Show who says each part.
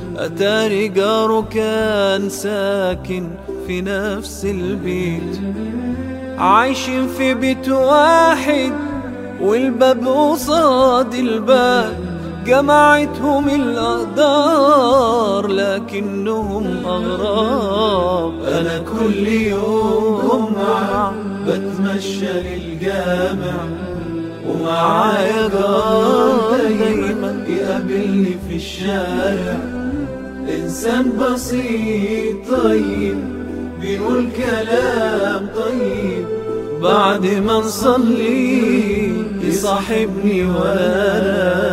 Speaker 1: أتاري جاره كان ساكن في نفس البيت، عايشين في بيت واحد والباب قصاد الباب، جمعتهم الأقدار لكنهم أغراب. أنا كل يوم جمعة بتمشى للجامع، ومعايا جار دايما يقابلني في الشارع، إنسان بسيط طيب بيقول كلام طيب، بعد ما نصلي يصاحبني وانا